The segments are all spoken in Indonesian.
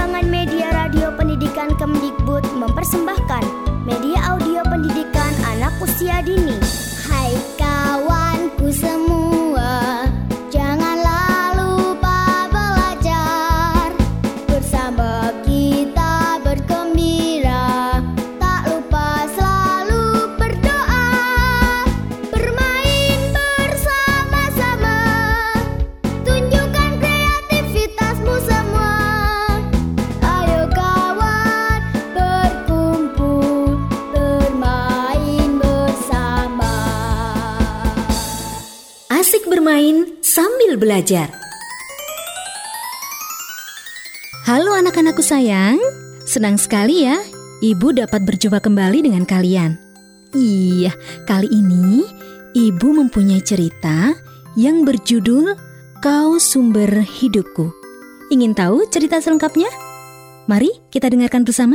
Pengembangan Media Radio Pendidikan Kemdikbud mempersembahkan media audio pendidikan anak usia dini. Hai kawanku semua, janganlah lupa belajar. Bersama kita bergembira, tak lupa selalu berdoa. Bermain bersama-sama, tunjukkan kreativitasmu semua. Ayo kawan, berkumpul, bermain bersama. Asik bermain sambil belajar. Halo anak-anakku sayang, senang sekali ya Ibu dapat berjumpa kembali dengan kalian. Iya, kali ini Ibu mempunyai cerita yang berjudul Kau Sumber Hidupku. Ingin tahu cerita selengkapnya? Mari kita dengarkan bersama.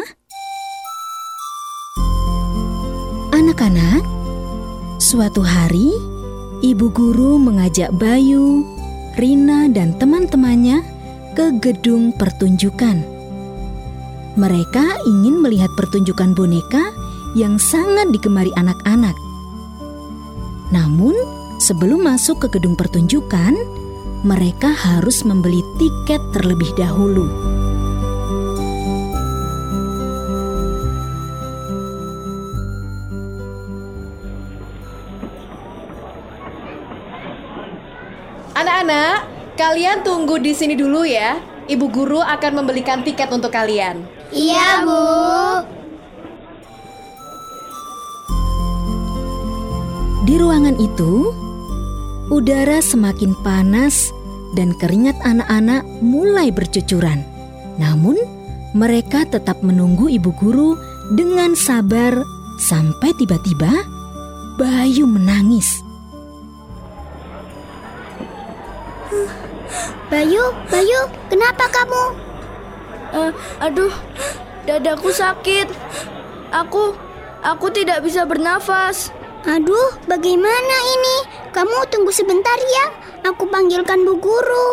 Anak-anak, suatu hari Ibu guru mengajak Bayu, Rina dan teman-temannya ke gedung pertunjukan. Mereka ingin melihat pertunjukan boneka yang sangat digemari anak-anak. Namun, sebelum masuk ke gedung pertunjukan, mereka harus membeli tiket terlebih dahulu. Anak-anak, kalian tunggu di sini dulu ya. Ibu guru akan membelikan tiket untuk kalian. Iya, Bu. Di ruangan itu, udara semakin panas dan keringat anak-anak mulai bercucuran. Namun, mereka tetap menunggu ibu guru dengan sabar sampai tiba-tiba Bayu menangis. Bayu, kenapa kamu? Aduh, dadaku sakit. Aku tidak bisa bernafas. Aduh, bagaimana ini? Kamu tunggu sebentar ya, aku panggilkan Bu Guru.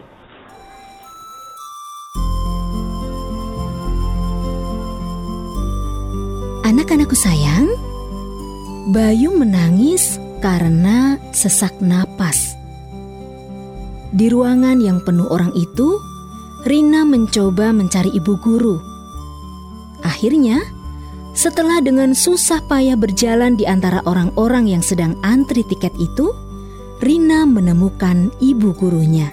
Anak-anakku sayang, Bayu menangis karena sesak napas. Di ruangan yang penuh orang itu, Rina mencoba mencari ibu guru. Akhirnya, setelah dengan susah payah berjalan di antara orang-orang yang sedang antri tiket itu, Rina menemukan ibu gurunya.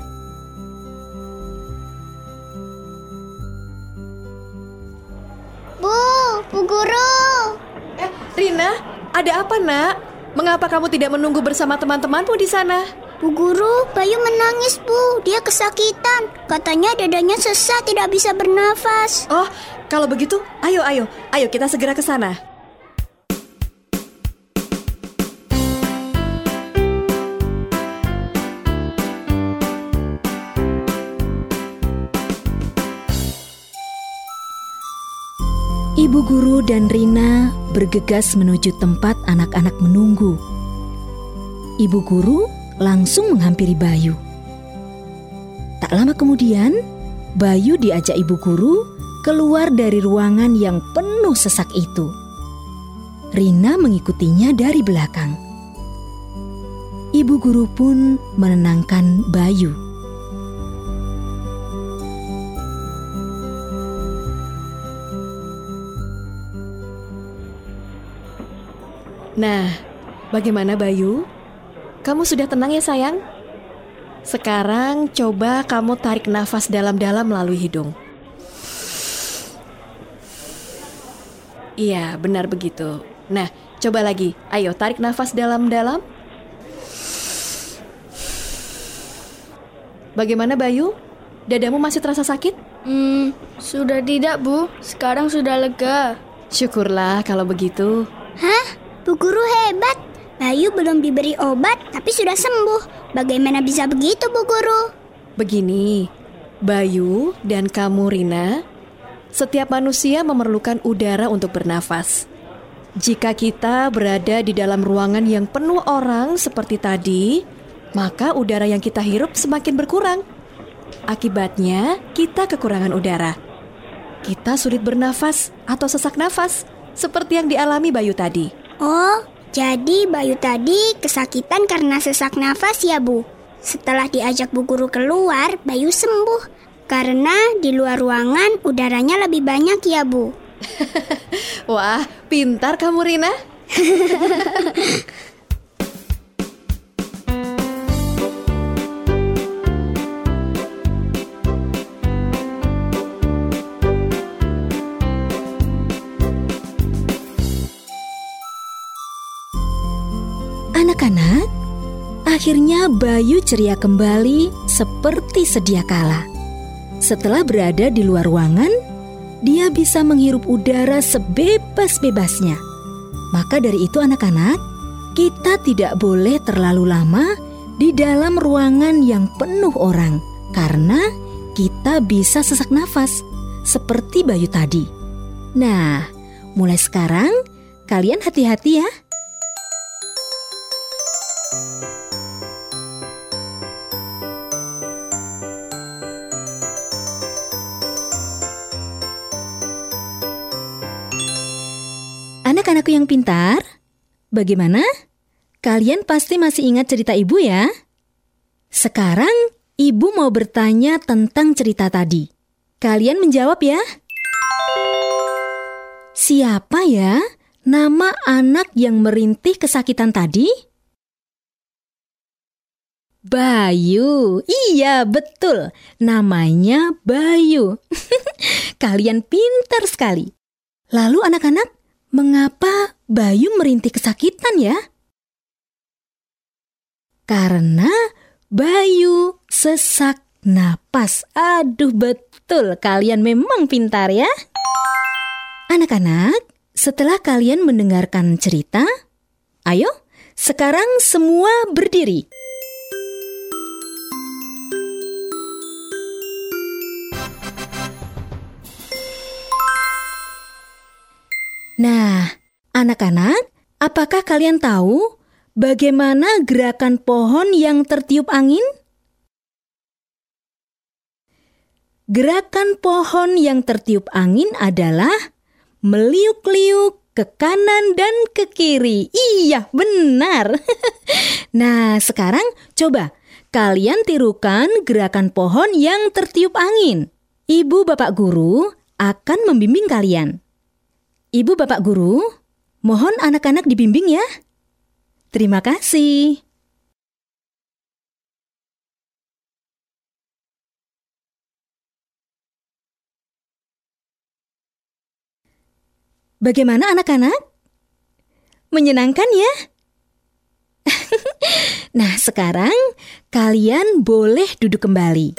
Bu Guru. Rina, ada apa nak? Mengapa kamu tidak menunggu bersama teman-temanmu di sana? Bu Guru, Bayu menangis, Bu. Dia kesakitan. Katanya dadanya sesak, tidak bisa bernafas. Oh, kalau begitu, ayo kita segera ke sana. Ibu guru dan Rina bergegas menuju tempat anak-anak menunggu. Ibu guru langsung menghampiri Bayu. Tak lama kemudian, Bayu diajak ibu guru keluar dari ruangan yang penuh sesak itu. Rina mengikutinya dari belakang. Ibu guru pun menenangkan Bayu. Nah, bagaimana Bayu? Kamu sudah tenang ya sayang? Sekarang coba kamu tarik nafas dalam-dalam melalui hidung. Iya, benar begitu. Nah, coba lagi. Ayo, tarik nafas dalam-dalam. Bagaimana Bayu? Dadamu masih terasa sakit? Sudah tidak, Bu. Sekarang sudah lega. Syukurlah kalau begitu. Hah? Bu Guru hebat. Bayu belum diberi obat, tapi sudah sembuh. Bagaimana bisa begitu, Bu Guru? Begini, Bayu dan kamu Rina, setiap manusia memerlukan udara untuk bernafas. Jika kita berada di dalam ruangan yang penuh orang seperti tadi, maka udara yang kita hirup semakin berkurang. Akibatnya, kita kekurangan udara. kita sulit bernafas atau sesak nafas, seperti yang dialami Bayu tadi. Oh, jadi Bayu tadi kesakitan karena sesak nafas ya, Bu? Setelah diajak Bu Guru keluar, Bayu sembuh. Karena di luar ruangan udaranya lebih banyak ya, Bu. Wah, pintar kamu, Rina. Anak-anak, akhirnya Bayu ceria kembali seperti sedia kala. Setelah berada di luar ruangan, dia bisa menghirup udara sebebas-bebasnya. Maka dari itu anak-anak, kita tidak boleh terlalu lama di dalam ruangan yang penuh orang, karena kita bisa sesak nafas, seperti Bayu tadi. Nah, mulai sekarang kalian hati-hati ya. Anak-anakku yang pintar, bagaimana? Kalian pasti masih ingat cerita ibu ya? Sekarang ibu mau bertanya tentang cerita tadi. Kalian menjawab ya. Siapa ya nama anak yang merintih kesakitan tadi? Bayu. Iya, betul. Namanya Bayu. Kalian pintar sekali. Lalu anak-anak, mengapa Bayu merintih kesakitan ya? Karena Bayu sesak napas. Aduh, betul. Kalian memang pintar ya. Anak-anak, setelah kalian mendengarkan cerita, ayo sekarang semua berdiri. Nah, anak-anak, apakah kalian tahu bagaimana gerakan pohon yang tertiup angin? Gerakan pohon yang tertiup angin adalah meliuk-liuk ke kanan dan ke kiri. Iya, benar. Nah, sekarang coba kalian tirukan gerakan pohon yang tertiup angin. Ibu Bapak Guru akan membimbing kalian. Ibu Bapak Guru, mohon anak-anak dibimbing ya. Terima kasih. Bagaimana anak-anak? Menyenangkan ya? Nah, sekarang kalian boleh duduk kembali.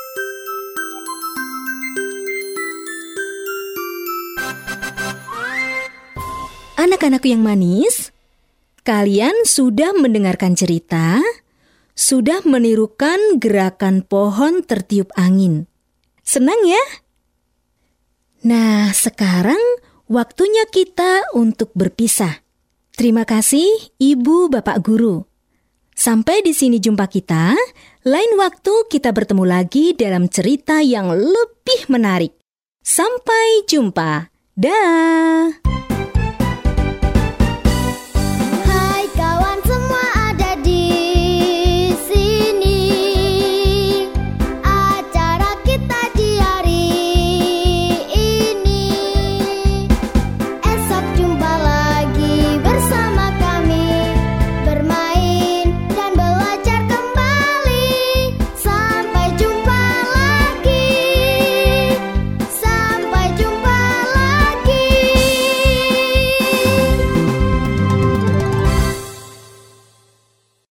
Anak-anakku yang manis, kalian sudah mendengarkan cerita, sudah menirukan gerakan pohon tertiup angin. Senang ya? Nah, sekarang waktunya kita untuk berpisah. Terima kasih Ibu Bapak Guru. Sampai di sini jumpa kita. Lain waktu kita bertemu lagi dalam cerita yang lebih menarik. Sampai jumpa. Dah.